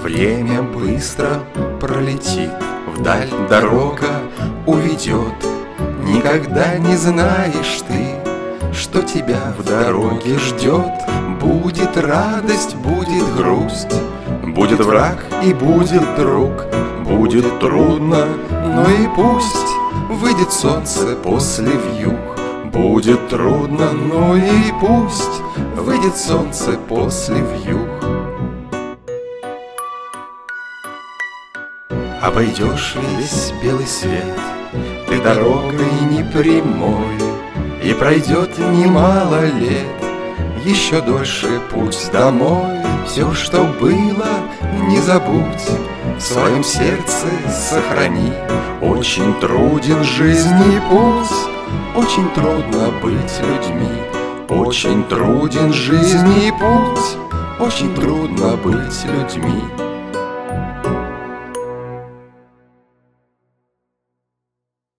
Время быстро пролетит, вдаль дорога уведет. Никогда не знаешь ты, что тебя в дороге ждет. Будет радость, будет грусть, будет враг и будет друг. Будет трудно, но и пусть выйдет солнце после вьюг. Будет трудно, но и пусть выйдет солнце после вьюг. Обойдешь весь белый свет ты дорогой непрямой, и пройдет немало лет, еще дольше путь домой. Все, что было, не забудь, в своем сердце сохрани. Очень труден жизни путь, очень трудно быть людьми. Очень труден жизни путь, очень трудно быть людьми.